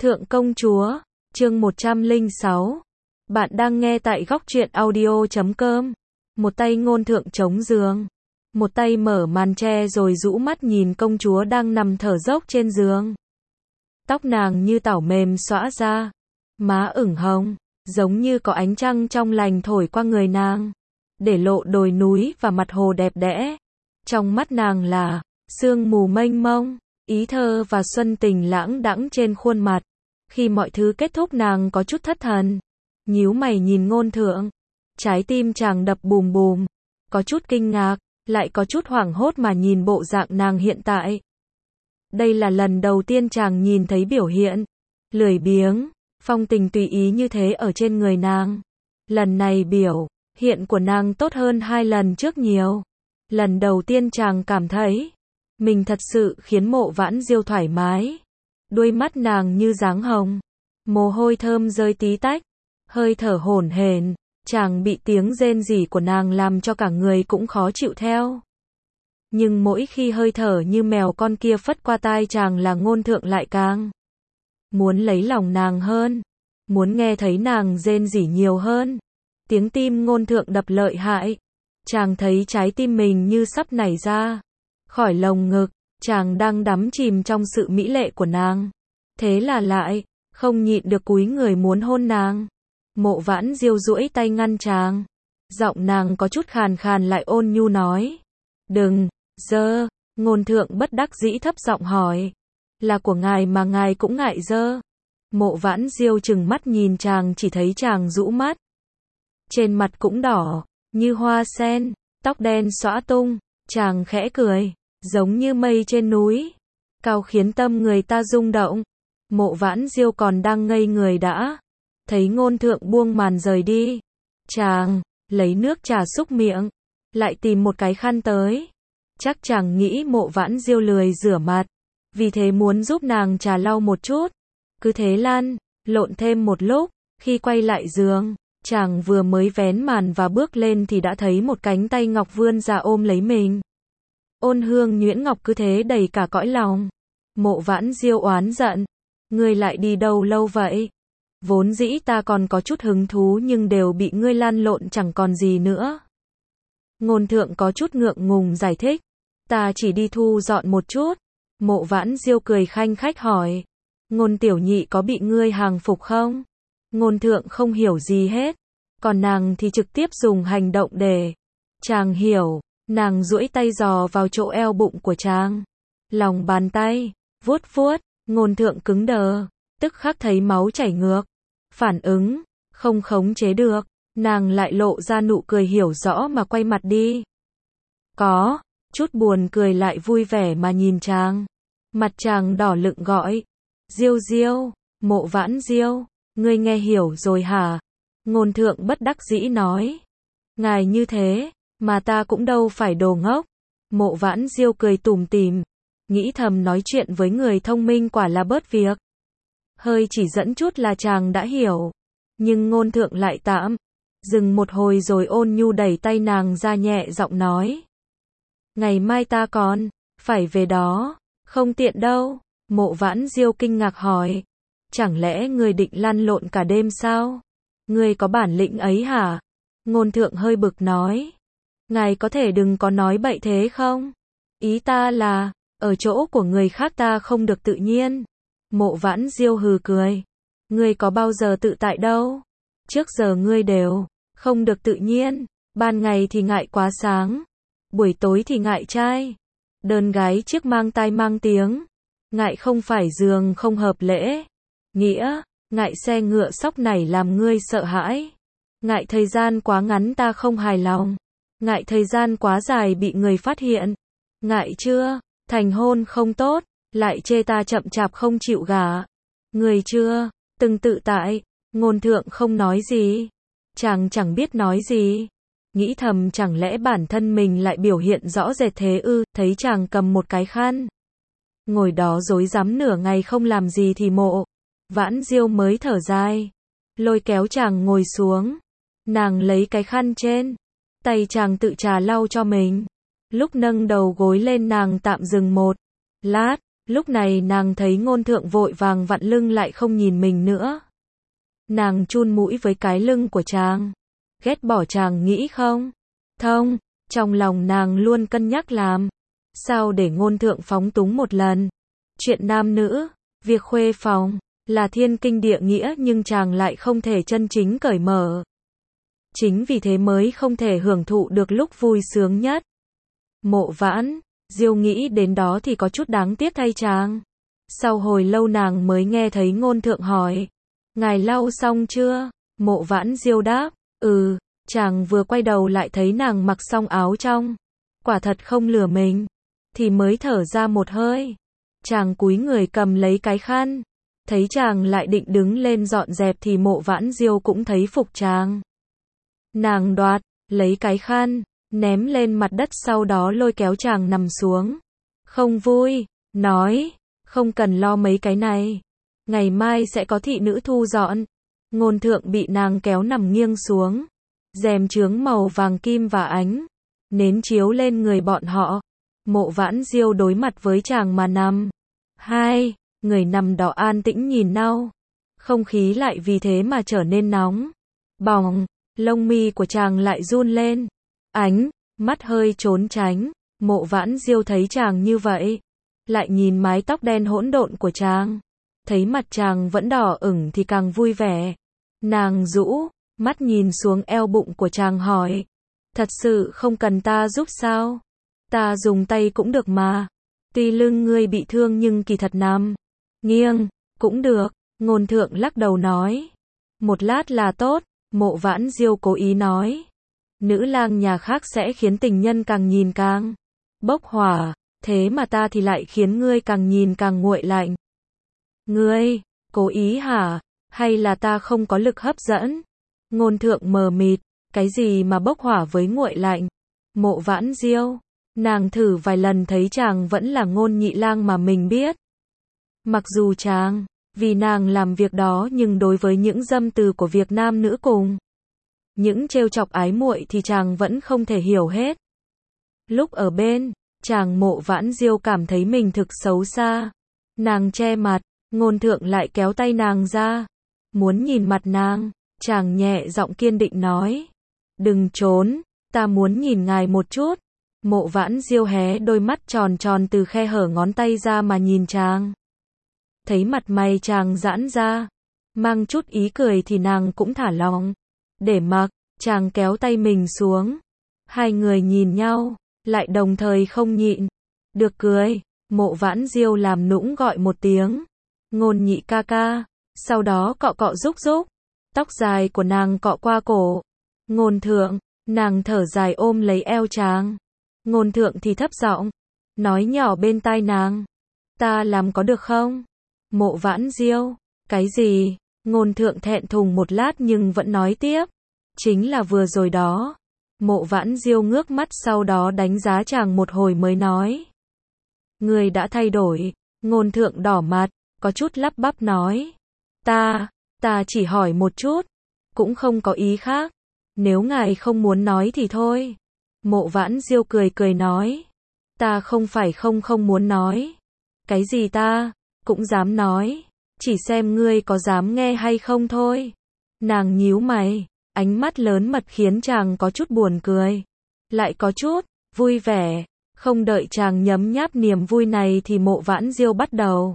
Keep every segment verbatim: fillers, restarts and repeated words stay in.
Thượng công chúa, chương một trăm lẻ sáu. Bạn đang nghe tại góc truyện audio chấm com. Một tay Ngôn Thượng chống giường, một tay mở màn che rồi rũ mắt nhìn công chúa đang nằm thở dốc trên giường. Tóc nàng như tảo mềm xõa ra, má ửng hồng, giống như có ánh trăng trong lành thổi qua người nàng, để lộ đồi núi và mặt hồ đẹp đẽ. Trong mắt nàng là sương mù mênh mông, ý thơ và xuân tình lãng đãng trên khuôn mặt. Khi mọi thứ kết thúc nàng có chút thất thần, nhíu mày nhìn Ngôn Thượng. Trái tim chàng đập bùm bùm, có chút kinh ngạc, lại có chút hoảng hốt mà nhìn bộ dạng nàng hiện tại. Đây là lần đầu tiên chàng nhìn thấy biểu hiện lười biếng, phong tình tùy ý như thế ở trên người nàng. Lần này biểu hiện của nàng tốt hơn hai lần trước nhiều. Lần đầu tiên chàng cảm thấy mình thật sự khiến Mộ Vãn Diêu thoải mái. Đuôi mắt nàng như dáng hồng, mồ hôi thơm rơi tí tách, hơi thở hổn hển, chàng bị tiếng rên rỉ của nàng làm cho cả người cũng khó chịu theo. Nhưng mỗi khi hơi thở như mèo con kia phất qua tai chàng là Ngôn Thượng lại càng muốn lấy lòng nàng hơn, muốn nghe thấy nàng rên rỉ nhiều hơn. Tiếng tim Ngôn Thượng đập lợi hại, chàng thấy trái tim mình như sắp nảy ra khỏi lồng ngực. Chàng đang đắm chìm trong sự mỹ lệ của nàng, thế là lại không nhịn được cúi người muốn hôn nàng. Mộ Vãn Diêu duỗi tay ngăn chàng, giọng nàng có chút khàn khàn lại ôn nhu nói: "Đừng, dơ." Ngôn Thượng bất đắc dĩ thấp giọng hỏi: "Là của ngài mà ngài cũng ngại dơ?" Mộ Vãn Diêu trừng mắt nhìn chàng, chỉ thấy chàng rũ mắt, trên mặt cũng đỏ như hoa sen, tóc đen xõa tung. Chàng khẽ cười, giống như mây trên núi, cao khiến tâm người ta rung động. Mộ Vãn Diêu còn đang ngây người đã thấy Ngôn Thượng buông màn rời đi. Chàng lấy nước trà xúc miệng, lại tìm một cái khăn tới. Chắc chàng nghĩ Mộ Vãn Diêu lười rửa mặt, vì thế muốn giúp nàng trà lau một chút. Cứ thế lăn lộn thêm một lúc, khi quay lại giường, chàng vừa mới vén màn và bước lên thì đã thấy một cánh tay ngọc vươn ra ôm lấy mình. Ôn hương nhuyễn ngọc cứ thế đầy cả cõi lòng. Mộ Vãn Diêu oán giận: "Ngươi lại đi đâu lâu vậy? Vốn dĩ ta còn có chút hứng thú nhưng đều bị ngươi lăn lộn chẳng còn gì nữa." Ngôn Thượng có chút ngượng ngùng giải thích: "Ta chỉ đi thu dọn một chút." Mộ Vãn Diêu cười khanh khách hỏi: "Ngôn tiểu nhị có bị ngươi hàng phục không?" Ngôn Thượng không hiểu gì hết, còn nàng thì trực tiếp dùng hành động để chàng hiểu. Nàng duỗi tay dò vào chỗ eo bụng của chàng, lòng bàn tay vuốt vuốt. Ngôn Thượng cứng đờ, tức khắc thấy máu chảy ngược, phản ứng không khống chế được, nàng lại lộ ra nụ cười hiểu rõ mà quay mặt đi. Có chút buồn cười lại vui vẻ mà nhìn chàng. Mặt chàng đỏ lựng gọi: "Diêu Diêu." "Mộ Vãn Diêu, ngươi nghe hiểu rồi hả?" Ngôn Thượng bất đắc dĩ nói: "Ngài như thế mà ta cũng đâu phải đồ ngốc." Mộ Vãn Diêu cười tủm tỉm, nghĩ thầm nói chuyện với người thông minh quả là bớt việc. Hơi chỉ dẫn chút là chàng đã hiểu. Nhưng Ngôn Thượng lại tạm dừng một hồi rồi ôn nhu đẩy tay nàng ra, nhẹ giọng nói: "Ngày mai ta còn phải về đó." "Không tiện đâu." Mộ Vãn Diêu kinh ngạc hỏi: "Chẳng lẽ ngươi định lăn lộn cả đêm sao? Ngươi có bản lĩnh ấy hả?" Ngôn Thượng hơi bực nói: "Ngài có thể đừng có nói bậy thế không? Ý ta là, ở chỗ của người khác ta không được tự nhiên." Mộ Vãn Diêu hừ cười: "Ngươi có bao giờ tự tại đâu. Trước giờ ngươi đều không được tự nhiên. Ban ngày thì ngại quá sáng, buổi tối thì ngại trai đơn gái chiếc mang tai mang tiếng, ngại không phải giường không hợp lễ nghĩa, ngại xe ngựa sóc nảy làm ngươi sợ hãi, ngại thời gian quá ngắn ta không hài lòng, ngại thời gian quá dài bị người phát hiện, ngại chưa thành hôn không tốt, lại chê ta chậm chạp không chịu gả. Người chưa từng tự tại." Ngôn Thượng không nói gì, chàng chẳng biết nói gì, nghĩ thầm chẳng lẽ bản thân mình lại biểu hiện rõ rệt thế ư. Thấy chàng cầm một cái khăn, ngồi đó rối rắm nửa ngày không làm gì thì Mộ Vãn Diêu mới thở dài, lôi kéo chàng ngồi xuống. Nàng lấy cái khăn trên tay chàng tự trà lau cho mình. Lúc nâng đầu gối lên nàng tạm dừng một lát, Lúc này nàng thấy ngôn thượng vội vàng vặn lưng lại không nhìn mình nữa. Nàng chun mũi với cái lưng của chàng. Ghét bỏ chàng nghĩ không? Thông, trong lòng nàng luôn cân nhắc làm. Sao để ngôn thượng phóng túng một lần? Chuyện nam nữ, việc khuê phòng, là thiên kinh địa nghĩa nhưng chàng lại không thể chân chính cởi mở. Chính vì thế mới không thể hưởng thụ được lúc vui sướng nhất. Mộ Vãn Diêu nghĩ đến đó thì có chút đáng tiếc thay chàng. Sau hồi lâu nàng mới nghe thấy ngôn thượng hỏi. Ngài lau xong chưa? Mộ Vãn Diêu đáp. Ừ, chàng vừa quay đầu lại thấy nàng mặc xong áo trong. Quả thật không lừa mình. Thì mới thở ra một hơi. Chàng cúi người cầm lấy cái khăn. Thấy chàng lại định đứng lên dọn dẹp thì Mộ Vãn Diêu cũng thấy phục chàng. Nàng đoạt, lấy cái khăn, ném lên mặt đất sau đó lôi kéo chàng nằm xuống. Không vui, nói, không cần lo mấy cái này. Ngày mai sẽ có thị nữ thu dọn. Ngôn thượng bị nàng kéo nằm nghiêng xuống. Rèm chướng màu vàng kim và ánh nến chiếu lên người bọn họ. Mộ Vãn Diêu đối mặt với chàng mà nằm. Hai người nằm đó an tĩnh nhìn nhau. Không khí lại vì thế mà trở nên nóng. Bỏng, lông mi của chàng lại run lên. Ánh mắt hơi trốn tránh. Mộ Vãn Diêu thấy chàng như vậy, lại nhìn mái tóc đen hỗn độn của chàng, thấy mặt chàng vẫn đỏ ửng thì càng vui vẻ. Nàng rũ mắt nhìn xuống eo bụng của chàng hỏi, thật sự không cần ta giúp sao? Ta dùng tay cũng được mà. Tuy lưng ngươi bị thương nhưng kỳ thật nằm nghiêng cũng được. Ngôn thượng lắc đầu nói, một lát là tốt. Mộ Vãn Diêu cố ý nói, nữ lang nhà khác sẽ khiến tình nhân càng nhìn càng bốc hỏa, thế mà ta thì lại khiến ngươi càng nhìn càng nguội lạnh. Ngươi, cố ý hả? Hay là ta không có lực hấp dẫn? Ngôn thượng mờ mịt, cái gì mà bốc hỏa với nguội lạnh? Mộ Vãn Diêu, nàng thử vài lần thấy chàng vẫn là Ngôn Nhị Lang mà mình biết. Mặc dù chàng, vì nàng làm việc đó nhưng đối với những dâm từ của việc nam nữ cùng những trêu chọc ái muội thì chàng vẫn không thể hiểu hết. Lúc ở bên, chàng Mộ Vãn Diêu cảm thấy mình thực xấu xa. Nàng che mặt, ngôn thượng lại kéo tay nàng ra. Muốn nhìn mặt nàng, chàng nhẹ giọng kiên định nói. Đừng trốn, ta muốn nhìn ngài một chút. Mộ Vãn Diêu hé đôi mắt tròn tròn từ khe hở ngón tay ra mà nhìn chàng. Thấy mặt mày chàng giãn ra, mang chút ý cười thì nàng cũng thả lòng. Để mặc, chàng kéo tay mình xuống. Hai người nhìn nhau, lại đồng thời không nhịn được cười. Mộ Vãn Diêu làm nũng gọi một tiếng. Ngôn Nhị ca ca. Sau đó cọ cọ rúc rúc. Tóc dài của nàng cọ qua cổ. Ngôn thượng, nàng thở dài ôm lấy eo chàng. Ngôn thượng thì thấp giọng, nói nhỏ bên tai nàng. Ta làm có được không? Mộ Vãn Diêu, cái gì? Ngôn thượng thẹn thùng một lát nhưng vẫn nói tiếp. Chính là vừa rồi đó. Mộ Vãn Diêu ngước mắt sau đó đánh giá chàng một hồi mới nói. Người đã thay đổi. Ngôn thượng đỏ mặt, có chút lắp bắp nói. Ta, ta chỉ hỏi một chút. Cũng không có ý khác. Nếu ngài không muốn nói thì thôi. Mộ Vãn Diêu cười cười nói. Ta không phải không không muốn nói. Cái gì ta cũng dám nói. Chỉ xem ngươi có dám nghe hay không thôi. Nàng nhíu mày, ánh mắt lớn mật khiến chàng có chút buồn cười. Lại có chút vui vẻ. Không đợi chàng nhấm nháp niềm vui này thì Mộ Vãn Diêu bắt đầu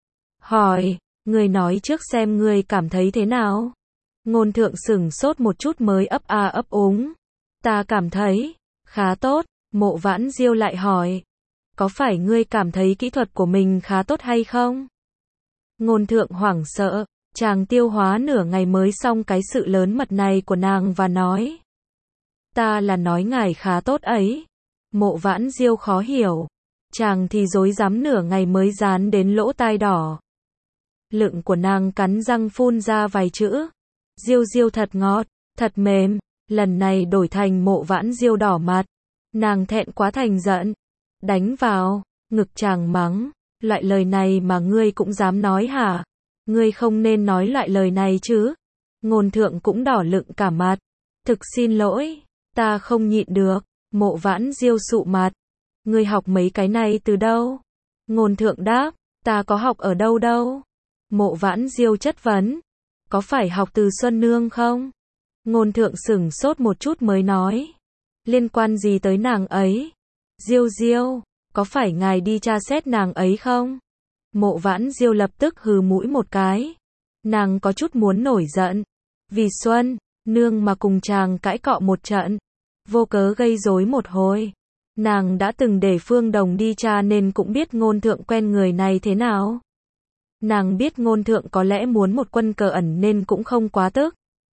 hỏi, ngươi nói trước xem ngươi cảm thấy thế nào? Ngôn thượng sửng sốt một chút mới ấp a ấp úng. Ta cảm thấy khá tốt. Mộ Vãn Diêu lại hỏi, có phải ngươi cảm thấy kỹ thuật của mình khá tốt hay không? Ngôn thượng hoảng sợ, chàng tiêu hóa nửa ngày mới xong cái sự lớn mật này của nàng và nói. Ta là nói ngài khá tốt ấy. Mộ Vãn Diêu khó hiểu. Chàng thì dối dám nửa ngày mới dán đến lỗ tai đỏ. Lựng của nàng cắn răng phun ra vài chữ. Diêu Diêu thật ngọt, thật mềm. Lần này đổi thành Mộ Vãn Diêu đỏ mặt. Nàng thẹn quá thành giận. Đánh vào ngực chàng mắng. Loại lời này mà ngươi cũng dám nói hả? Ngươi không nên nói loại lời này chứ. Ngôn thượng cũng đỏ lựng cả mặt. Thực xin lỗi, ta không nhịn được. Mộ Vãn Diêu sụ mặt. Ngươi học mấy cái này từ đâu? Ngôn thượng đáp, ta có học ở đâu đâu. Mộ Vãn Diêu chất vấn, có phải học từ Xuân Nương không? Ngôn thượng sửng sốt một chút mới nói, liên quan gì tới nàng ấy? Diêu Diêu, có phải ngài đi tra xét nàng ấy không? Mộ Vãn Diêu lập tức hừ mũi một cái. Nàng có chút muốn nổi giận. Vì Xuân Nương mà cùng chàng cãi cọ một trận, vô cớ gây rối một hồi. Nàng đã từng để Phương Đồng đi tra nên cũng biết ngôn thượng quen người này thế nào. Nàng biết ngôn thượng có lẽ muốn một quân cờ ẩn nên cũng không quá tức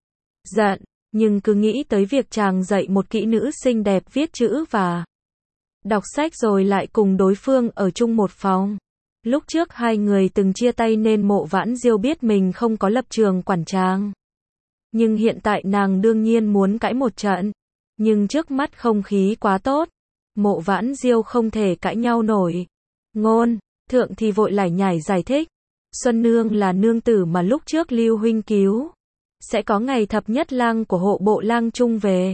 giận, nhưng cứ nghĩ tới việc chàng dạy một kỹ nữ xinh đẹp viết chữ và đọc sách rồi lại cùng đối phương ở chung một phòng. Lúc trước hai người từng chia tay nên Mộ Vãn Diêu biết mình không có lập trường quản chàng. Nhưng hiện tại nàng đương nhiên muốn cãi một trận. Nhưng trước mắt không khí quá tốt. Mộ Vãn Diêu không thể cãi nhau nổi. Ngôn thượng thì vội lải nhải giải thích. Xuân Nương là nương tử mà lúc trước Lưu huynh cứu. Sẽ có ngày thập nhất lang của hộ bộ lang trung về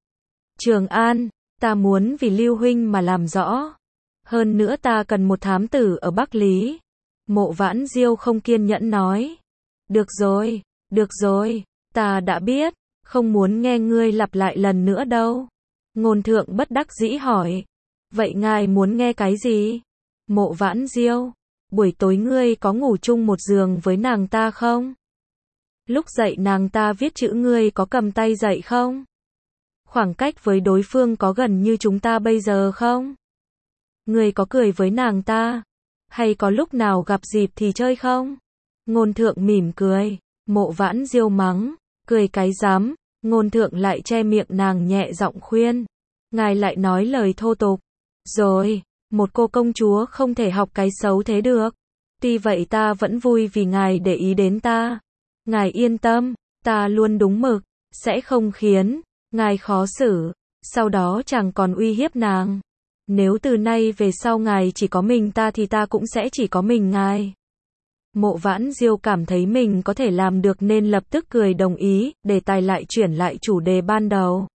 Trường An. Ta muốn vì Lưu huynh mà làm rõ. Hơn nữa ta cần một thám tử ở Bắc Lý. Mộ Vãn Diêu không kiên nhẫn nói. Được rồi, được rồi, ta đã biết, không muốn nghe ngươi lặp lại lần nữa đâu. Ngôn thượng bất đắc dĩ hỏi. Vậy ngài muốn nghe cái gì? Mộ Vãn Diêu, buổi tối ngươi có ngủ chung một giường với nàng ta không? Lúc dạy nàng ta viết chữ ngươi có cầm tay dạy không? Khoảng cách với đối phương có gần như chúng ta bây giờ không? Ngươi có cười với nàng ta? Hay có lúc nào gặp dịp thì chơi không? Ngôn thượng mỉm cười. Mộ Vãn Diêu mắng. Cười cái rắm. Ngôn thượng lại che miệng nàng nhẹ giọng khuyên. Ngài lại nói lời thô tục. Rồi, một cô công chúa không thể học cái xấu thế được. Tuy vậy ta vẫn vui vì ngài để ý đến ta. Ngài yên tâm, ta luôn đúng mực, sẽ không khiến ngài khó xử. Sau đó chàng còn uy hiếp nàng. Nếu từ nay về sau ngài chỉ có mình ta thì ta cũng sẽ chỉ có mình ngài. Mộ Vãn Diêu cảm thấy mình có thể làm được nên lập tức cười đồng ý, đề tài lại chuyển lại chủ đề ban đầu.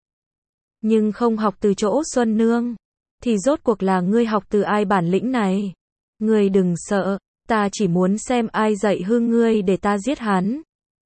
Nhưng không học từ chỗ Xuân Nương, thì rốt cuộc là ngươi học từ ai bản lĩnh này? Ngươi đừng sợ, ta chỉ muốn xem ai dạy hư ngươi để ta giết hắn.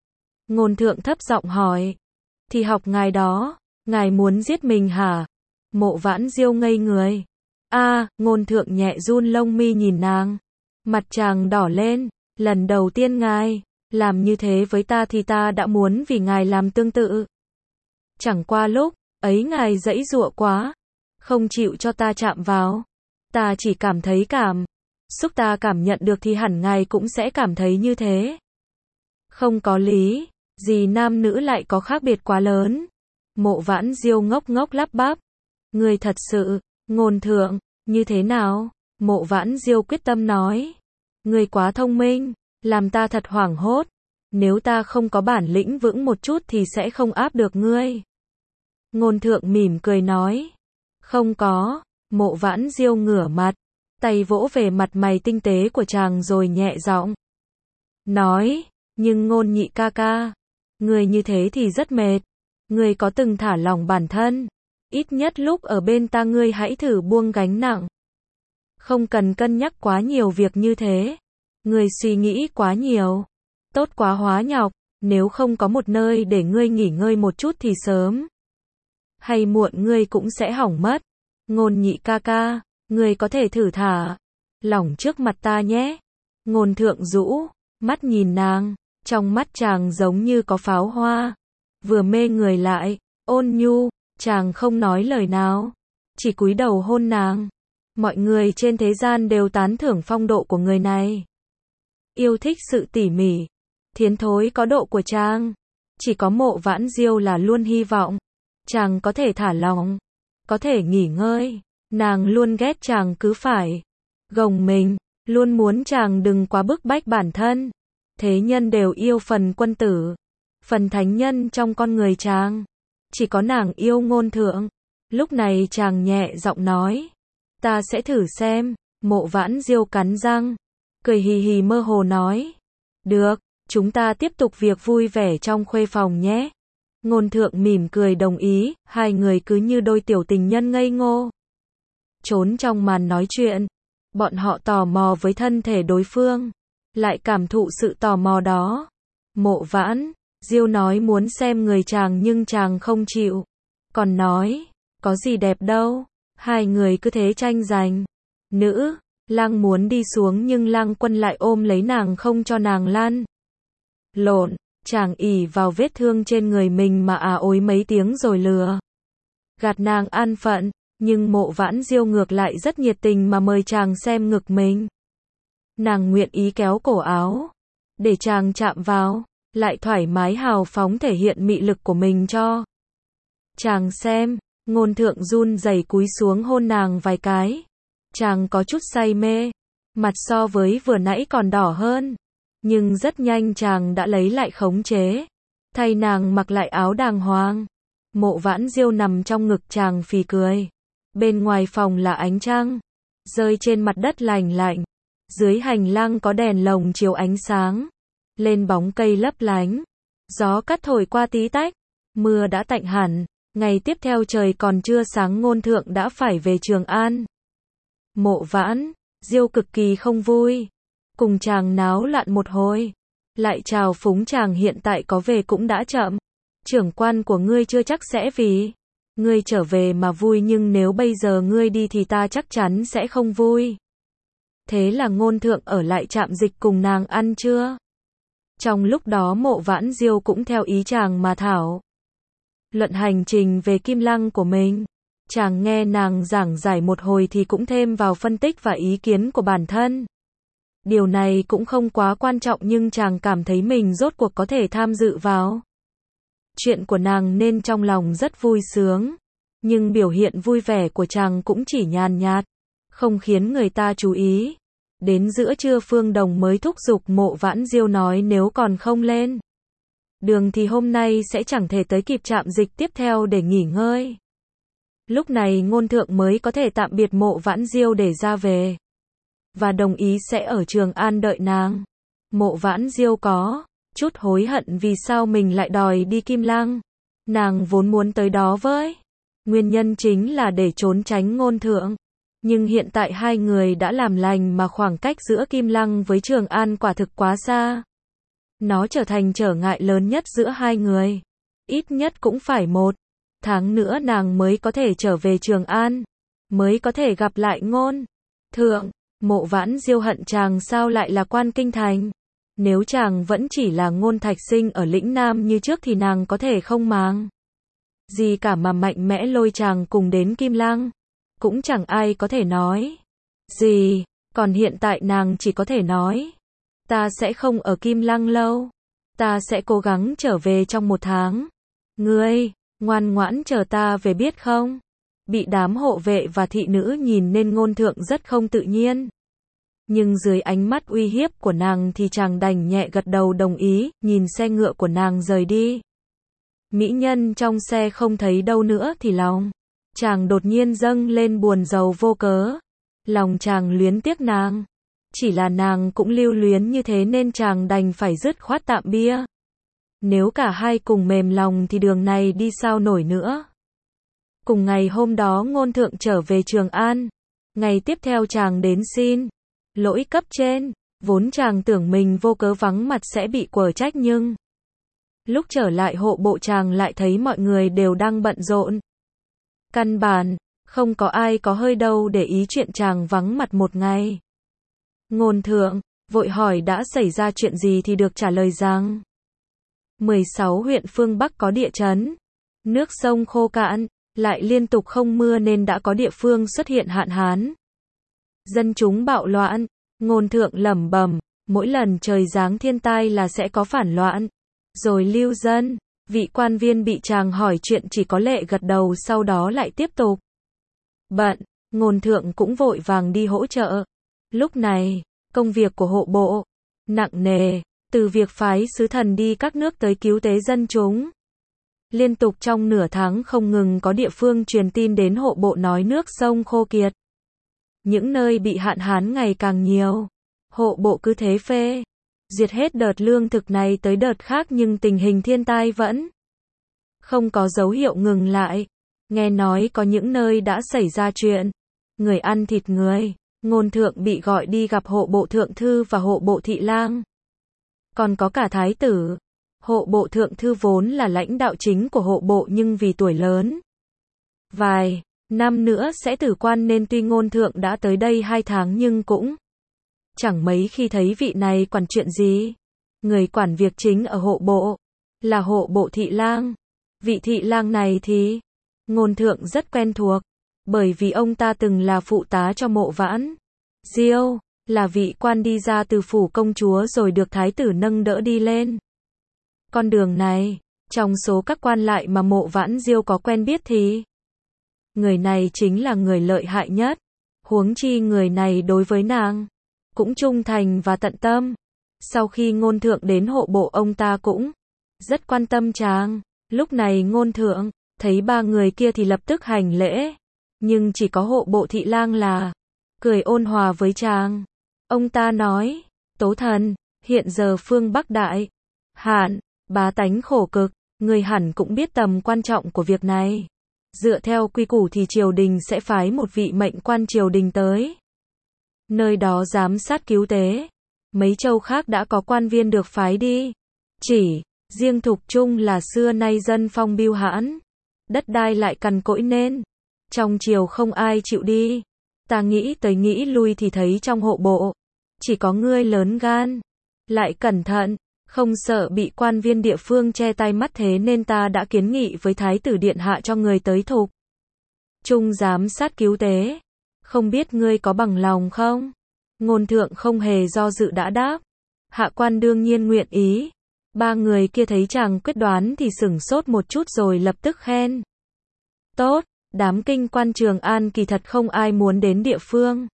Ngôn thượng thấp giọng hỏi. Thì học ngài đó, ngài muốn giết mình hả? Mộ Vãn Diêu ngây người. A, à, ngôn thượng nhẹ run lông mi nhìn nàng. Mặt chàng đỏ lên. Lần đầu tiên ngài làm như thế với ta thì ta đã muốn vì ngài làm tương tự. Chẳng qua lúc ấy ngài giãy giụa quá, không chịu cho ta chạm vào. Ta chỉ cảm thấy cảm xúc ta cảm nhận được thì hẳn ngài cũng sẽ cảm thấy như thế. Không có lý gì nam nữ lại có khác biệt quá lớn. Mộ Vãn Diêu ngốc ngốc lắp bắp. Ngươi thật sự, ngôn thượng, như thế nào? Mộ Vãn Diêu quyết tâm nói. Ngươi quá thông minh, làm ta thật hoảng hốt. Nếu ta không có bản lĩnh vững một chút thì sẽ không áp được ngươi. Ngôn thượng mỉm cười nói. Không có. Mộ Vãn Diêu ngửa mặt, tay vỗ về mặt mày tinh tế của chàng rồi nhẹ giọng nói. Nhưng Ngôn nhị ca ca, ngươi như thế thì rất mệt. Ngươi có từng thả lỏng bản thân? Ít nhất lúc ở bên ta ngươi hãy thử buông gánh nặng. Không cần cân nhắc quá nhiều việc như thế. Ngươi suy nghĩ quá nhiều. Tốt quá hóa nhọc. Nếu không có một nơi để ngươi nghỉ ngơi một chút thì sớm hay muộn ngươi cũng sẽ hỏng mất. Ngôn nhị ca ca, ngươi có thể thử thả lỏng trước mặt ta nhé. Ngôn thượng rũ mắt nhìn nàng. Trong mắt chàng giống như có pháo hoa. Vừa mê người lại, ôn nhu. Chàng không nói lời nào, chỉ cúi đầu hôn nàng. Mọi người trên thế gian đều tán thưởng phong độ của người này. Yêu thích sự tỉ mỉ, thiến thối có độ của chàng. Chỉ có Mộ Vãn Diêu là luôn hy vọng chàng có thể thả lỏng, có thể nghỉ ngơi. Nàng luôn ghét chàng cứ phải gồng mình, luôn muốn chàng đừng quá bức bách bản thân. Thế nhân đều yêu phần quân tử, phần thánh nhân trong con người chàng. Chỉ có nàng yêu ngôn thượng. Lúc này chàng nhẹ giọng nói. Ta sẽ thử xem. Mộ Vãn Diêu cắn răng, cười hì hì mơ hồ nói. Được, chúng ta tiếp tục việc vui vẻ trong khuê phòng nhé. Ngôn thượng mỉm cười đồng ý. Hai người cứ như đôi tiểu tình nhân ngây ngô trốn trong màn nói chuyện. Bọn họ tò mò với thân thể đối phương, lại cảm thụ sự tò mò đó. Mộ Vãn Diêu nói muốn xem người chàng nhưng chàng không chịu. Còn nói, có gì đẹp đâu. Hai người cứ thế tranh giành. Nữ Lăng muốn đi xuống nhưng Lăng Quân lại ôm lấy nàng không cho nàng lăn. Lộn, chàng ỷ vào vết thương trên người mình mà à ối mấy tiếng rồi lừa gạt nàng an phận, nhưng Mộ Vãn Diêu ngược lại rất nhiệt tình mà mời chàng xem ngực mình. Nàng nguyện ý kéo cổ áo, để chàng chạm vào, lại thoải mái hào phóng thể hiện mị lực của mình cho chàng xem. Ngôn Thượng run rẩy cúi xuống hôn nàng vài cái. Chàng có chút say mê, mặt so với vừa nãy còn đỏ hơn. Nhưng rất nhanh chàng đã lấy lại khống chế, thay nàng mặc lại áo đàng hoàng. Mộ Vãn Diêu nằm trong ngực chàng phì cười. Bên ngoài phòng là ánh trăng, rơi trên mặt đất lành lạnh. Dưới hành lang có đèn lồng chiếu ánh sáng, lên bóng cây lấp lánh. Gió cắt thổi qua tí tách, mưa đã tạnh hẳn. Ngày tiếp theo trời còn chưa sáng Ngôn Thượng đã phải về Trường An. Mộ Vãn Diêu cực kỳ không vui, cùng chàng náo loạn một hồi, lại chào phúng chàng hiện tại có về cũng đã chậm. Trưởng quan của ngươi chưa chắc sẽ vì ngươi trở về mà vui, nhưng nếu bây giờ ngươi đi thì ta chắc chắn sẽ không vui. Thế là Ngôn Thượng ở lại trạm dịch cùng nàng ăn trưa. Trong lúc đó Mộ Vãn Diêu cũng theo ý chàng mà thảo luận hành trình về Kim Lăng của mình. Chàng nghe nàng giảng giải một hồi thì cũng thêm vào phân tích và ý kiến của bản thân. Điều này cũng không quá quan trọng nhưng chàng cảm thấy mình rốt cuộc có thể tham dự vào chuyện của nàng nên trong lòng rất vui sướng. Nhưng biểu hiện vui vẻ của chàng cũng chỉ nhàn nhạt, không khiến người ta chú ý. Đến giữa trưa Phương Đồng mới thúc giục Mộ Vãn Diêu nói nếu còn không lên đường thì hôm nay sẽ chẳng thể tới kịp trạm dịch tiếp theo để nghỉ ngơi. Lúc này Ngôn Thượng mới có thể tạm biệt Mộ Vãn Diêu để ra về, và đồng ý sẽ ở Trường An đợi nàng. Mộ Vãn Diêu có chút hối hận vì sao mình lại đòi đi Kim Lăng. Nàng vốn muốn tới đó với nguyên nhân chính là để trốn tránh Ngôn Thượng. Nhưng hiện tại hai người đã làm lành mà khoảng cách giữa Kim Lăng với Trường An quả thực quá xa. Nó trở thành trở ngại lớn nhất giữa hai người. Ít nhất cũng phải một tháng nữa nàng mới có thể trở về Trường An, mới có thể gặp lại Ngôn Thượng. Mộ Vãn Diêu hận chàng sao lại là quan kinh thành. Nếu chàng vẫn chỉ là Ngôn Thạch Sinh ở lĩnh Nam như trước thì nàng có thể không màng gì cả mà mạnh mẽ lôi chàng cùng đến Kim Lăng. Cũng chẳng ai có thể nói gì. Còn hiện tại nàng chỉ có thể nói, ta sẽ không ở Kim Lăng lâu. Ta sẽ cố gắng trở về trong một tháng. Ngươi, ngoan ngoãn chờ ta về biết không? Bị đám hộ vệ và thị nữ nhìn nên Ngôn Thượng rất không tự nhiên. Nhưng dưới ánh mắt uy hiếp của nàng thì chàng đành nhẹ gật đầu đồng ý, nhìn xe ngựa của nàng rời đi. Mỹ nhân trong xe không thấy đâu nữa thì lòng chàng đột nhiên dâng lên buồn rầu vô cớ. Lòng chàng luyến tiếc nàng. Chỉ là nàng cũng lưu luyến như thế nên chàng đành phải dứt khoát tạm bia. Nếu cả hai cùng mềm lòng thì đường này đi sao nổi nữa. Cùng ngày hôm đó Ngôn Thượng trở về Trường An. Ngày tiếp theo chàng đến xin lỗi cấp trên. Vốn chàng tưởng mình vô cớ vắng mặt sẽ bị quở trách nhưng lúc trở lại hộ bộ chàng lại thấy mọi người đều đang bận rộn. Căn bản không có ai có hơi đâu để ý chuyện chàng vắng mặt một ngày. Ngôn Thượng vội hỏi đã xảy ra chuyện gì thì được trả lời rằng mười sáu huyện phương Bắc có địa chấn, nước sông khô cạn, lại liên tục không mưa nên đã có địa phương xuất hiện hạn hán. Dân chúng bạo loạn. Ngôn Thượng lẩm bẩm, mỗi lần trời giáng thiên tai là sẽ có phản loạn. Rồi lưu dân, vị quan viên bị chàng hỏi chuyện chỉ có lệ gật đầu sau đó lại tiếp tục bận. Ngôn Thượng cũng vội vàng đi hỗ trợ. Lúc này, công việc của hộ bộ nặng nề, từ việc phái sứ thần đi các nước tới cứu tế dân chúng. Liên tục trong nửa tháng không ngừng có địa phương truyền tin đến hộ bộ nói nước sông khô kiệt. Những nơi bị hạn hán ngày càng nhiều. Hộ bộ cứ thế phê diệt hết đợt lương thực này tới đợt khác nhưng tình hình thiên tai vẫn không có dấu hiệu ngừng lại. Nghe nói có những nơi đã xảy ra chuyện người ăn thịt người, Ngôn thượng bị gọi đi gặp hộ bộ thượng thư và hộ bộ thị lang. Còn có cả thái tử. Hộ bộ thượng thư vốn là lãnh đạo chính của hộ bộ nhưng vì tuổi lớn, vài năm nữa sẽ từ quan nên tuy ngôn thượng đã tới đây hai tháng nhưng cũng chẳng mấy khi thấy vị này quản chuyện gì. Người quản việc chính ở hộ bộ là hộ bộ thị lang. Vị thị lang này thì ngôn thượng rất quen thuộc, bởi vì ông ta từng là phụ tá cho Mộ Vãn Diêu, là vị quan đi ra từ phủ công chúa rồi được thái tử nâng đỡ đi lên con đường này. Trong số các quan lại mà Mộ Vãn Diêu có quen biết thì người này chính là người lợi hại nhất. Huống chi người này đối với nàng cũng trung thành và tận tâm. Sau khi ngôn thượng đến hộ bộ ông ta cũng rất quan tâm chàng. Lúc này ngôn thượng thấy ba người kia thì lập tức hành lễ, nhưng chỉ có hộ bộ thị lang là cười ôn hòa với chàng. Ông ta nói, Tố thần, hiện giờ phương Bắc đại hạn, bá tánh khổ cực, người hẳn cũng biết tầm quan trọng của việc này. Dựa theo quy củ thì triều đình sẽ phái một vị mệnh quan triều đình tới nơi đó giám sát cứu tế. Mấy châu khác đã có quan viên được phái đi. Chỉ riêng Thục Trung là xưa nay dân phong bưu hãn, đất đai lại cằn cỗi nên trong triều không ai chịu đi. Ta nghĩ tới nghĩ lui thì thấy trong hộ bộ chỉ có ngươi lớn gan, lại cẩn thận, không sợ bị quan viên địa phương che tay mắt, thế nên ta đã kiến nghị với thái tử điện hạ cho người tới Thục Trung giám sát cứu tế. Không biết ngươi có bằng lòng không? Ngôn thượng không hề do dự đã đáp. Hạ quan đương nhiên nguyện ý. Ba người kia thấy chàng quyết đoán thì sửng sốt một chút rồi lập tức khen. Tốt, đám kinh quan Trường An kỳ thật không ai muốn đến địa phương.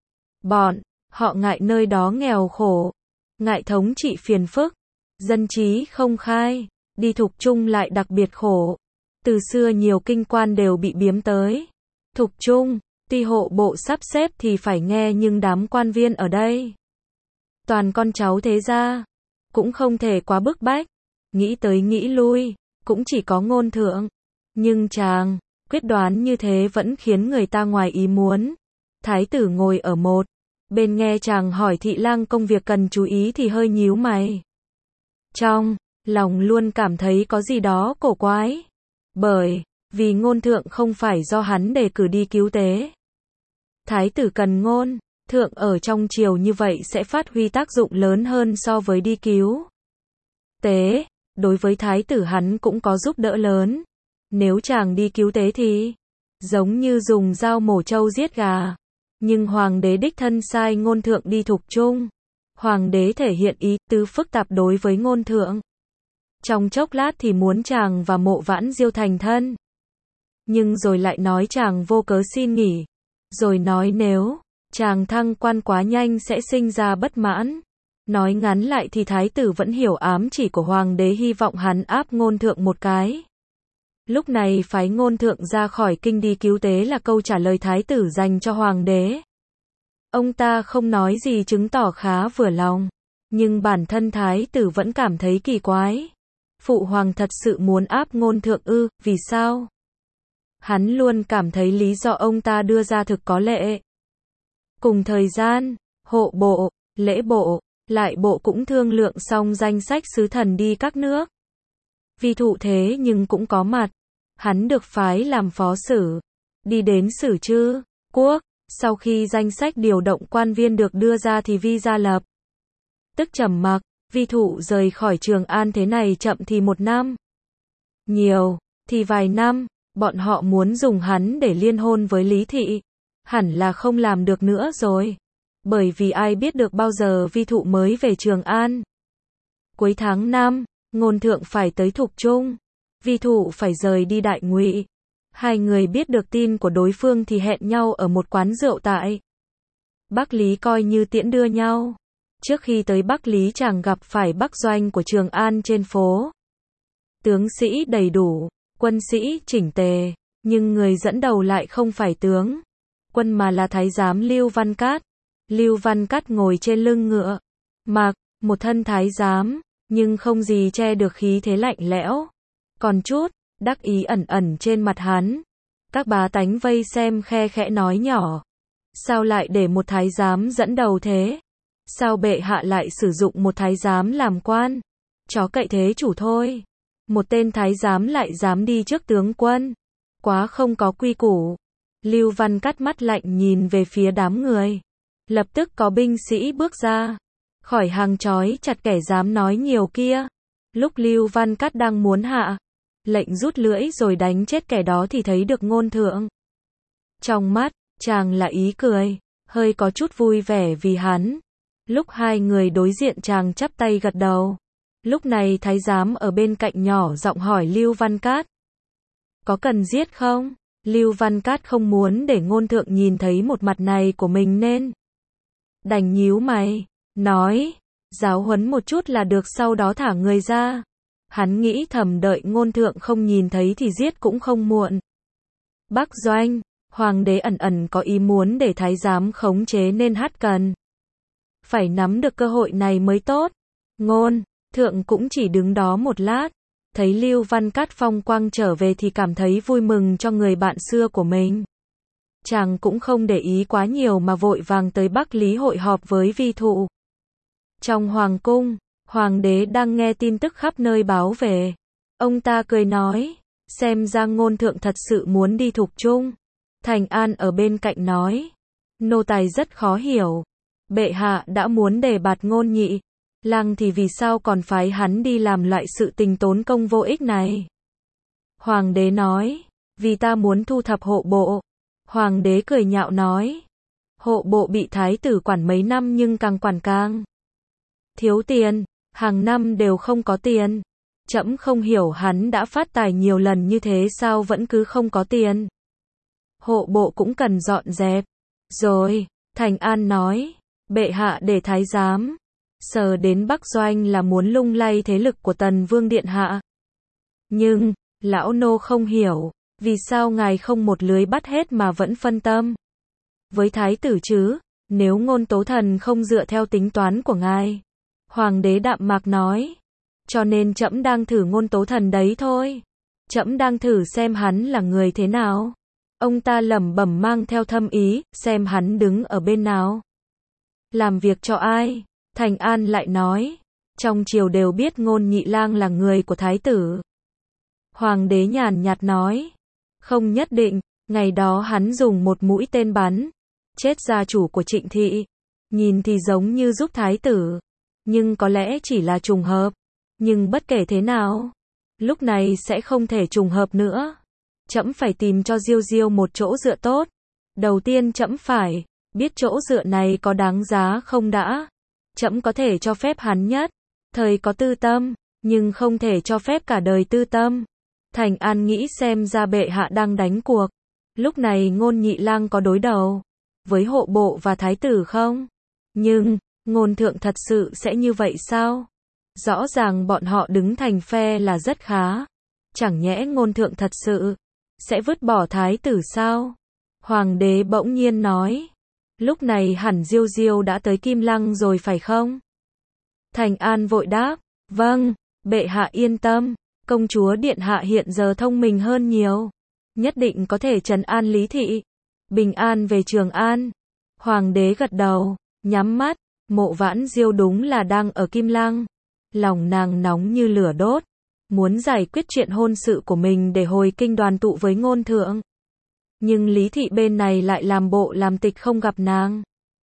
Bọn họ ngại nơi đó nghèo khổ, ngại thống trị phiền phức, dân trí không khai, đi Thục Trung lại đặc biệt khổ. Từ xưa nhiều kinh quan đều bị biếm tới Thục Trung, tuy hộ bộ sắp xếp thì phải nghe nhưng đám quan viên ở đây toàn con cháu thế gia, cũng không thể quá bức bách. Nghĩ tới nghĩ lui, cũng chỉ có ngôn thượng. Nhưng chàng quyết đoán như thế vẫn khiến người ta ngoài ý muốn. Thái tử ngồi ở một bên nghe chàng hỏi thị lang công việc cần chú ý thì hơi nhíu mày. Trong lòng luôn cảm thấy có gì đó cổ quái. Bởi vì ngôn thượng không phải do hắn đề cử đi cứu tế. Thái tử cần ngôn thượng ở trong triều như vậy sẽ phát huy tác dụng lớn hơn so với đi cứu tế. Đối với thái tử hắn cũng có giúp đỡ lớn. Nếu chàng đi cứu tế thì giống như dùng dao mổ trâu giết gà. Nhưng hoàng đế đích thân sai ngôn thượng đi Thục Trung. Hoàng đế thể hiện ý tứ phức tạp đối với ngôn thượng. Trong chốc lát thì muốn chàng và Mộ Vãn Diêu thành thân, nhưng rồi lại nói chàng vô cớ xin nghỉ. Rồi nói nếu chàng thăng quan quá nhanh sẽ sinh ra bất mãn. Nói ngắn lại thì thái tử vẫn hiểu ám chỉ của hoàng đế, hy vọng hắn áp ngôn thượng một cái. Lúc này phái ngôn thượng ra khỏi kinh đi cứu tế là câu trả lời thái tử dành cho hoàng đế. Ông ta không nói gì chứng tỏ khá vừa lòng, nhưng bản thân thái tử vẫn cảm thấy kỳ quái. Phụ hoàng thật sự muốn áp ngôn thượng ư, vì sao? Hắn luôn cảm thấy lý do ông ta đưa ra thực có lệ. Cùng thời gian, hộ bộ, lễ bộ, lại bộ cũng thương lượng xong danh sách sứ thần đi các nước. Vi Thụ thế nhưng cũng có mặt. Hắn được phái làm phó sử, đi đến Sử Trư Quốc. Sau khi danh sách điều động quan viên được đưa ra thì Vi Gia lập tức trầm mặc. Vi Thụ rời khỏi Trường An thế này chậm thì một năm, nhiều thì vài năm. Bọn họ muốn dùng hắn để liên hôn với Lý Thị, hẳn là không làm được nữa rồi. Bởi vì ai biết được bao giờ Vi Thụ mới về Trường An. Cuối tháng năm, ngôn thượng phải tới Thục Trung. Vi Thụ phải rời đi Đại Ngụy. Hai người biết được tin của đối phương thì hẹn nhau ở một quán rượu tại Bắc Lý coi như tiễn đưa nhau. Trước khi tới Bắc Lý chàng gặp phải Bắc doanh của Trường An trên phố. Tướng sĩ đầy đủ, quân sĩ chỉnh tề, nhưng người dẫn đầu lại không phải tướng quân mà là thái giám Lưu Văn Cát. Lưu Văn Cát ngồi trên lưng ngựa, mặc một thân thái giám, nhưng không gì che được khí thế lạnh lẽo. Còn chút đắc ý ẩn ẩn trên mặt hắn. Các bá tánh vây xem khe khẽ nói nhỏ. Sao lại để một thái giám dẫn đầu thế? Sao bệ hạ lại sử dụng một thái giám làm quan? Chó cậy thế chủ thôi. Một tên thái giám lại dám đi trước tướng quân. Quá không có quy củ. Lưu Văn Cát mắt lạnh nhìn về phía đám người. Lập tức có binh sĩ bước ra. Khỏi hàng trói chặt kẻ dám nói nhiều kia. Lúc Lưu Văn Cát đang muốn hạ lệnh rút lưỡi rồi đánh chết kẻ đó thì thấy được Ngôn Thượng. Trong mắt chàng là ý cười, hơi có chút vui vẻ vì hắn. Lúc hai người đối diện chàng chắp tay gật đầu. Lúc này thái giám ở bên cạnh nhỏ giọng hỏi Lưu Văn Cát. Có cần giết không? Lưu Văn Cát không muốn để Ngôn Thượng nhìn thấy một mặt này của mình nên đành nhíu mày, nói, giáo huấn một chút là được, sau đó thả người ra. Hắn nghĩ thầm đợi Ngôn Thượng không nhìn thấy thì giết cũng không muộn. Bắc Doanh, hoàng đế ẩn ẩn có ý muốn để thái giám khống chế nên hát cần phải nắm được cơ hội này mới tốt. Ngôn Thượng cũng chỉ đứng đó một lát, thấy Lưu Văn Cát phong quang trở về thì cảm thấy vui mừng cho người bạn xưa của mình. Chàng cũng không để ý quá nhiều mà vội vàng tới Bắc Lý hội họp với vi thụ. Trong hoàng cung, hoàng đế đang nghe tin tức khắp nơi báo về. Ông ta cười nói, xem ra Ngôn Thượng thật sự muốn đi thục chung. Thành An ở bên cạnh nói, nô tài rất khó hiểu. Bệ hạ đã muốn đề bạt Ngôn Nhị Lang thì vì sao còn phái hắn đi làm loại sự tình tốn công vô ích này? Hoàng đế nói, vì ta muốn thu thập hộ bộ. Hoàng đế cười nhạo nói, hộ bộ bị thái tử quản mấy năm nhưng càng quản càng thiếu tiền, hàng năm đều không có tiền. Trẫm không hiểu hắn đã phát tài nhiều lần như thế sao vẫn cứ không có tiền. Hộ bộ cũng cần dọn dẹp. Rồi, Thành An nói, bệ hạ để thái giám sờ đến Bắc Doanh là muốn lung lay thế lực của Tần Vương điện hạ. Nhưng, lão nô không hiểu, vì sao ngài không một lưới bắt hết mà vẫn phân tâm với thái tử chứ, nếu Ngôn Tố Thần không dựa theo tính toán của ngài. Hoàng đế đạm mạc nói, cho nên trẫm đang thử Ngôn Tố Thần đấy thôi. Trẫm đang thử xem hắn là người thế nào. Ông ta lẩm bẩm mang theo thâm ý, xem hắn đứng ở bên nào, làm việc cho ai. Thành An lại nói, trong triều đều biết Ngôn Nhị Lang là người của thái tử. Hoàng đế nhàn nhạt nói, không nhất định, ngày đó hắn dùng một mũi tên bắn chết gia chủ của Trịnh thị, nhìn thì giống như giúp thái tử, nhưng có lẽ chỉ là trùng hợp. Nhưng bất kể thế nào, lúc này sẽ không thể trùng hợp nữa. Trẫm phải tìm cho Diêu Diêu một chỗ dựa tốt. Đầu tiên trẫm phải biết chỗ dựa này có đáng giá không đã. Trẫm có thể cho phép hắn nhất thời có tư tâm, nhưng không thể cho phép cả đời tư tâm. Thành An nghĩ xem ra bệ hạ đang đánh cuộc. Lúc này Ngôn Nhị Lang có đối đầu với hộ bộ và thái tử không? Nhưng, Ngôn Thượng thật sự sẽ như vậy sao? Rõ ràng bọn họ đứng thành phe là rất khá. Chẳng nhẽ Ngôn Thượng thật sự sẽ vứt bỏ thái tử sao? Hoàng đế bỗng nhiên nói, lúc này hẳn Diêu Diêu đã tới Kim Lăng rồi phải không? Thành An vội đáp, vâng, bệ hạ yên tâm, công chúa điện hạ hiện giờ thông minh hơn nhiều, nhất định có thể trấn an Lý thị, bình an về Trường An. Hoàng đế gật đầu, nhắm mắt, Mộ Vãn Diêu đúng là đang ở Kim Lăng, lòng nàng nóng như lửa đốt, muốn giải quyết chuyện hôn sự của mình để hồi kinh đoàn tụ với Ngôn Thượng. Nhưng Lý thị bên này lại làm bộ làm tịch không gặp nàng.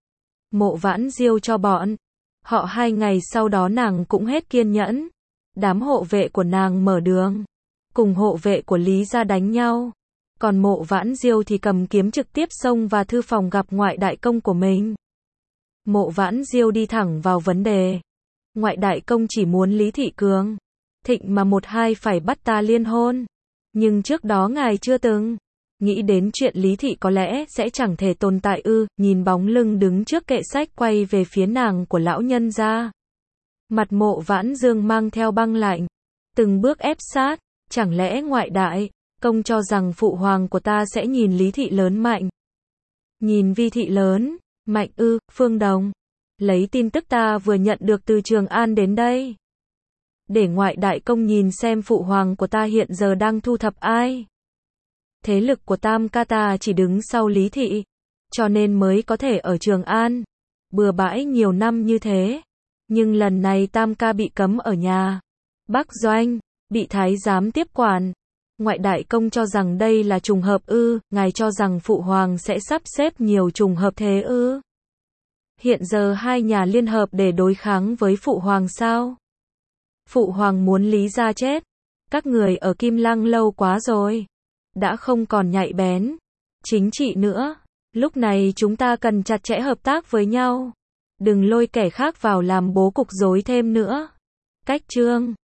Mộ Vãn Diêu cho bọn họ hai ngày sau đó nàng cũng hết kiên nhẫn. Đám hộ vệ của nàng mở đường, cùng hộ vệ của Lý gia đánh nhau. Còn Mộ Vãn Diêu thì cầm kiếm trực tiếp xông vào thư phòng gặp ngoại đại công của mình. Mộ Vãn Diêu đi thẳng vào vấn đề. Ngoại đại công chỉ muốn Lý thị cường thịnh mà một hai phải bắt ta liên hôn. Nhưng trước đó ngài chưa từng nghĩ đến chuyện Lý thị có lẽ sẽ chẳng thể tồn tại ư? Nhìn bóng lưng đứng trước kệ sách quay về phía nàng của lão nhân gia. Mặt Mộ Vãn Dương mang theo băng lạnh, từng bước ép sát. Chẳng lẽ ngoại đại công cho rằng phụ hoàng của ta sẽ nhìn Lý thị lớn mạnh, nhìn Vi thị lớn mạnh ư? Phương Đồng, lấy tin tức ta vừa nhận được từ Trường An đến đây, để ngoại đại công nhìn xem phụ hoàng của ta hiện giờ đang thu thập ai. Thế lực của Tam ca ta chỉ đứng sau Lý thị, cho nên mới có thể ở Trường An, bừa bãi nhiều năm như thế. Nhưng lần này Tam ca bị cấm ở nhà. Bắc Doanh, bị thái giám tiếp quản. Ngoại đại công cho rằng đây là trùng hợp ư, ngài cho rằng phụ hoàng sẽ sắp xếp nhiều trùng hợp thế ư? Hiện giờ hai nhà liên hợp để đối kháng với phụ hoàng sao? Phụ hoàng muốn Lý gia chết. Các người ở Kim Lăng lâu quá rồi. Đã không còn nhạy bén. Chính trị nữa. Lúc này chúng ta cần chặt chẽ hợp tác với nhau. Đừng lôi kẻ khác vào làm bố cục rối thêm nữa. Cách chương